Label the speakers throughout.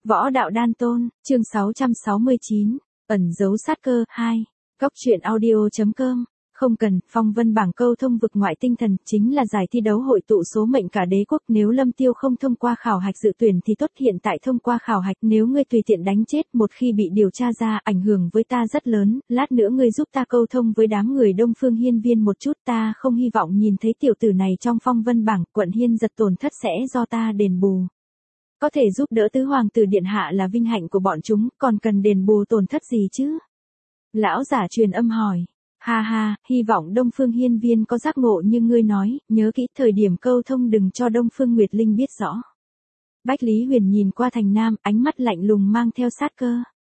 Speaker 1: Võ đạo đan tôn, chương 669, ẩn giấu sát cơ, 2. Góc truyện audio.com. Không cần, phong vân bảng câu thông vực ngoại tinh thần, chính là giải thi đấu hội tụ số mệnh cả đế quốc. Nếu Lâm Tiêu không thông qua khảo hạch dự tuyển thì tốt, hiện tại thông qua khảo hạch, nếu ngươi tùy tiện đánh chết, một khi bị điều tra ra, ảnh hưởng với ta rất lớn, lát nữa ngươi giúp ta câu thông với đám người Đông Phương Hiên Viên một chút, ta không hy vọng nhìn thấy tiểu tử này trong phong vân bảng, quận Hiên giật tổn thất sẽ do ta đền bù. Có thể giúp đỡ tứ hoàng tử điện hạ là vinh hạnh của bọn chúng, còn cần đền bù tổn thất gì chứ? Lão giả truyền âm hỏi. Ha ha, hy vọng Đông Phương Hiên Viên có giác ngộ như ngươi nói, nhớ kỹ thời điểm câu thông đừng cho Đông Phương Nguyệt Linh biết rõ. Bách Lý Huyền nhìn qua Thành Nam, ánh mắt lạnh lùng mang theo sát cơ.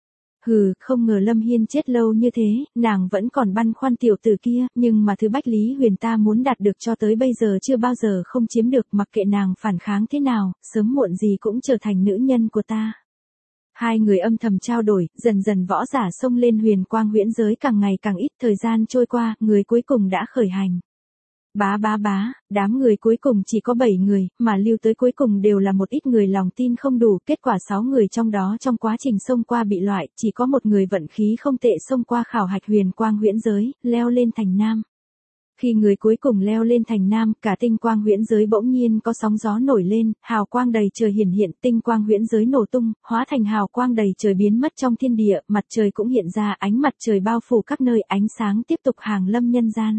Speaker 1: Hừ, không ngờ Lâm Hiên chết lâu như thế, nàng vẫn còn băn khoăn tiểu tử kia, nhưng mà thứ Bách Lý Huyền ta muốn đạt được cho tới bây giờ chưa bao giờ không chiếm được, mặc kệ nàng phản kháng thế nào, sớm muộn gì cũng trở thành nữ nhân của ta. Hai người âm thầm trao đổi, dần dần võ giả xông lên huyền quang huyễn giới càng ngày càng ít, thời gian trôi qua, người cuối cùng đã khởi hành. Bá, đám người cuối cùng chỉ có 7 người, mà lưu tới cuối cùng đều là một ít người lòng tin không đủ, kết quả 6 người trong đó trong quá trình xông qua bị loại, chỉ có một người vận khí không tệ xông qua khảo hạch huyền quang huyễn giới, leo lên Thành Nam. Khi người cuối cùng leo lên Thành Nam, cả tinh quang huyễn giới bỗng nhiên có sóng gió nổi lên, hào quang đầy trời hiển hiện, tinh quang huyễn giới nổ tung, hóa thành hào quang đầy trời biến mất trong thiên địa, mặt trời cũng hiện ra, ánh mặt trời bao phủ các nơi, ánh sáng tiếp tục hàng lâm nhân gian.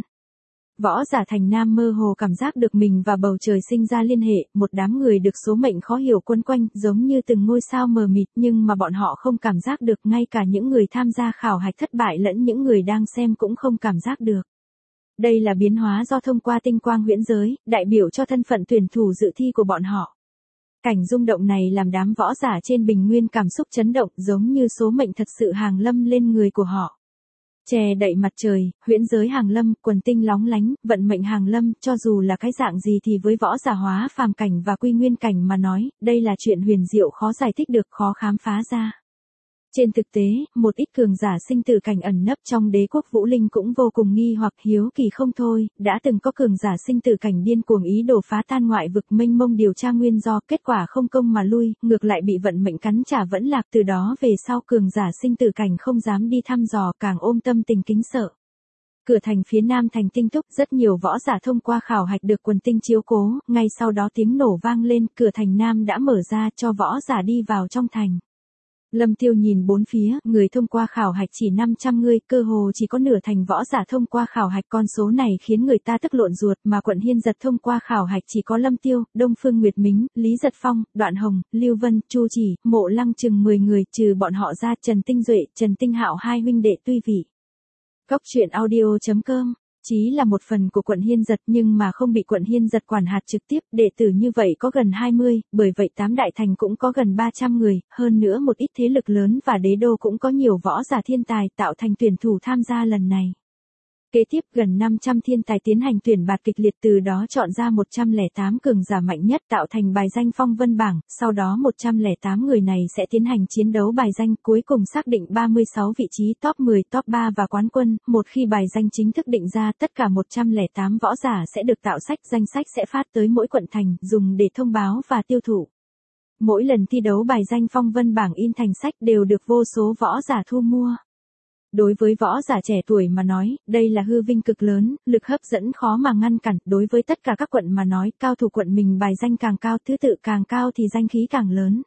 Speaker 1: Võ giả Thành Nam mơ hồ cảm giác được mình và bầu trời sinh ra liên hệ, một đám người được số mệnh khó hiểu quấn quanh, giống như từng ngôi sao mờ mịt, nhưng mà bọn họ không cảm giác được, ngay cả những người tham gia khảo hạch thất bại lẫn những người đang xem cũng không cảm giác được. Đây là biến hóa do thông qua tinh quang huyễn giới, đại biểu cho thân phận tuyển thủ dự thi của bọn họ. Cảnh rung động này làm đám võ giả trên bình nguyên cảm xúc chấn động, giống như số mệnh thật sự hàng lâm lên người của họ. Che đậy mặt trời, huyễn giới hàng lâm, quần tinh lóng lánh, vận mệnh hàng lâm, cho dù là cái dạng gì thì với võ giả hóa phàm cảnh và quy nguyên cảnh mà nói, đây là chuyện huyền diệu khó giải thích được, khó khám phá ra. Trên thực tế, một ít cường giả sinh tử cảnh ẩn nấp trong đế quốc Vũ Linh cũng vô cùng nghi hoặc hiếu kỳ không thôi, đã từng có cường giả sinh tử cảnh điên cuồng ý đồ phá tan ngoại vực mênh mông điều tra nguyên do, kết quả không công mà lui, ngược lại bị vận mệnh cắn trả vẫn lạc, từ đó về sau cường giả sinh tử cảnh không dám đi thăm dò, càng ôm tâm tình kính sợ. Cửa thành phía nam thành Tinh Túc, rất nhiều võ giả thông qua khảo hạch được quần tinh chiếu cố, ngay sau đó tiếng nổ vang lên, cửa thành nam đã mở ra cho võ giả đi vào trong thành. Lâm Tiêu nhìn bốn phía, người thông qua khảo hạch chỉ 500 người, cơ hồ chỉ có nửa thành võ giả thông qua khảo hạch, con số này khiến người ta tức lộn ruột, mà quận Hiên Giật thông qua khảo hạch chỉ có Lâm Tiêu, Đông Phương Nguyệt Mính, Lý Giật Phong, Đoạn Hồng, Lưu Vân, Chu Chỉ, Mộ Lăng chừng 10 người, trừ bọn họ ra Trần Tinh Duệ, Trần Tinh Hạo hai huynh đệ tuy vị. Góc truyện audio.com. Chí là một phần của quận Hiên Giật nhưng mà không bị quận Hiên Giật quản hạt trực tiếp, đệ tử như vậy có gần 20, bởi vậy 8 đại thành cũng có gần 300 người, hơn nữa một ít thế lực lớn và đế đô cũng có nhiều võ giả thiên tài tạo thành tuyển thủ tham gia lần này. Kế tiếp gần 500 thiên tài tiến hành tuyển bạt kịch liệt, từ đó chọn ra 108 cường giả mạnh nhất tạo thành bài danh phong vân bảng, sau đó 108 người này sẽ tiến hành chiến đấu bài danh, cuối cùng xác định 36 vị trí top 10, top 3 và quán quân, một khi bài danh chính thức định ra, tất cả 108 võ giả sẽ được tạo sách, danh sách sẽ phát tới mỗi quận thành, dùng để thông báo và tiêu thụ. Mỗi lần thi đấu bài danh phong vân bảng in thành sách đều được vô số võ giả thu mua. Đối với võ giả trẻ tuổi mà nói, đây là hư vinh cực lớn, lực hấp dẫn khó mà ngăn cản, đối với tất cả các quận mà nói, cao thủ quận mình bài danh càng cao, thứ tự càng cao thì danh khí càng lớn.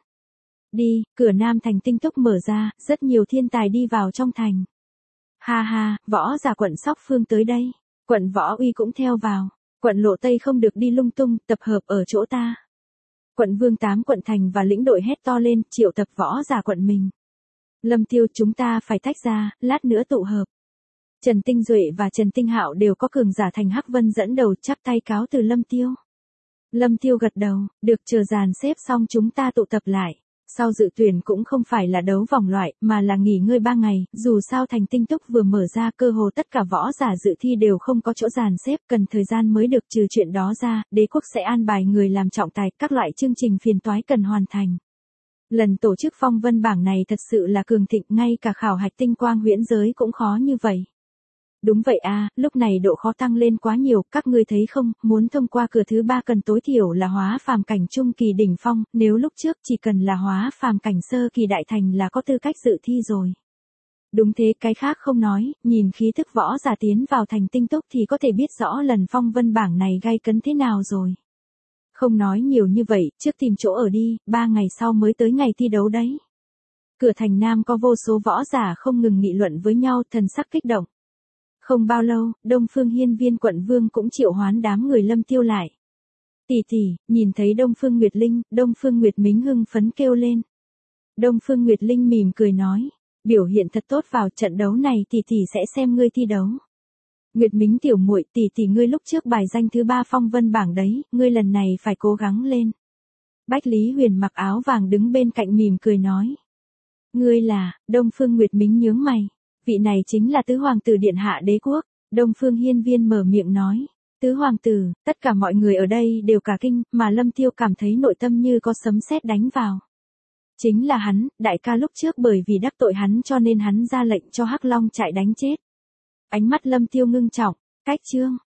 Speaker 1: Đi, cửa nam thành Tinh Túc mở ra, rất nhiều thiên tài đi vào trong thành. Ha ha, võ giả quận Sóc Phương tới đây, quận Võ Uy cũng theo vào, quận Lộ Tây không được đi lung tung, tập hợp ở chỗ ta. Quận Vương 8 quận thành và lĩnh đội hét to lên, triệu tập võ giả quận mình. Lâm Tiêu, chúng ta phải tách ra, lát nữa tụ hợp. Trần Tinh Duệ và Trần Tinh Hạo đều có cường giả thành Hắc Vân dẫn đầu, chắp tay cáo từ Lâm Tiêu. Lâm Tiêu gật đầu, được, chờ dàn xếp xong chúng ta tụ tập lại. Sau dự tuyển cũng không phải là đấu vòng loại, mà là nghỉ ngơi 3 ngày, dù sao thành Tinh Túc vừa mở ra, cơ hồ tất cả võ giả dự thi đều không có chỗ dàn xếp, cần thời gian mới được, trừ chuyện đó ra, đế quốc sẽ an bài người làm trọng tài, các loại chương trình phiền toái cần hoàn thành. Lần tổ chức phong vân bảng này thật sự là cường thịnh, ngay cả khảo hạch tinh quang huyễn giới cũng khó như vậy. Đúng vậy à, lúc này độ khó tăng lên quá nhiều, các ngươi thấy không, muốn thông qua cửa thứ 3 cần tối thiểu là hóa phàm cảnh trung kỳ đỉnh phong, nếu lúc trước chỉ cần là hóa phàm cảnh sơ kỳ đại thành là có tư cách dự thi rồi. Đúng thế, cái khác không nói, nhìn khí thức võ giả tiến vào thành tinh túc thì có thể biết rõ lần phong vân bảng này gay cấn thế nào rồi. Không nói nhiều như vậy, trước tìm chỗ ở đi, 3 ngày sau mới tới ngày thi đấu đấy. Cửa thành Nam có vô số võ giả không ngừng nghị luận với nhau, thần sắc kích động. Không bao lâu, Đông Phương Hiên Viên quận vương cũng triệu hoán đám người Lâm Tiêu lại. Tỷ tỷ, nhìn thấy Đông Phương Nguyệt Linh, Đông Phương Nguyệt Mính hưng phấn kêu lên. Đông Phương Nguyệt Linh mỉm cười nói, biểu hiện thật tốt vào trận đấu này tỷ tỷ sẽ xem ngươi thi đấu. Nguyệt Mính tiểu muội, tỷ tỷ ngươi lúc trước bài danh thứ 3 phong vân bảng đấy, ngươi lần này phải cố gắng lên. Bách Lý Huyền mặc áo vàng đứng bên cạnh mỉm cười nói. Ngươi là, Đông Phương Nguyệt Mính nhướng mày. Vị này chính là tứ hoàng tử điện hạ đế quốc. Đông Phương Hiên Viên mở miệng nói. Tứ hoàng tử, tất cả mọi người ở đây đều cả kinh, mà Lâm Tiêu cảm thấy nội tâm như có sấm sét đánh vào. Chính là hắn, đại ca lúc trước bởi vì đắc tội hắn cho nên hắn ra lệnh cho Hắc Long chạy đánh chết. Ánh mắt Lâm Tiêu ngưng trọng, cách chương.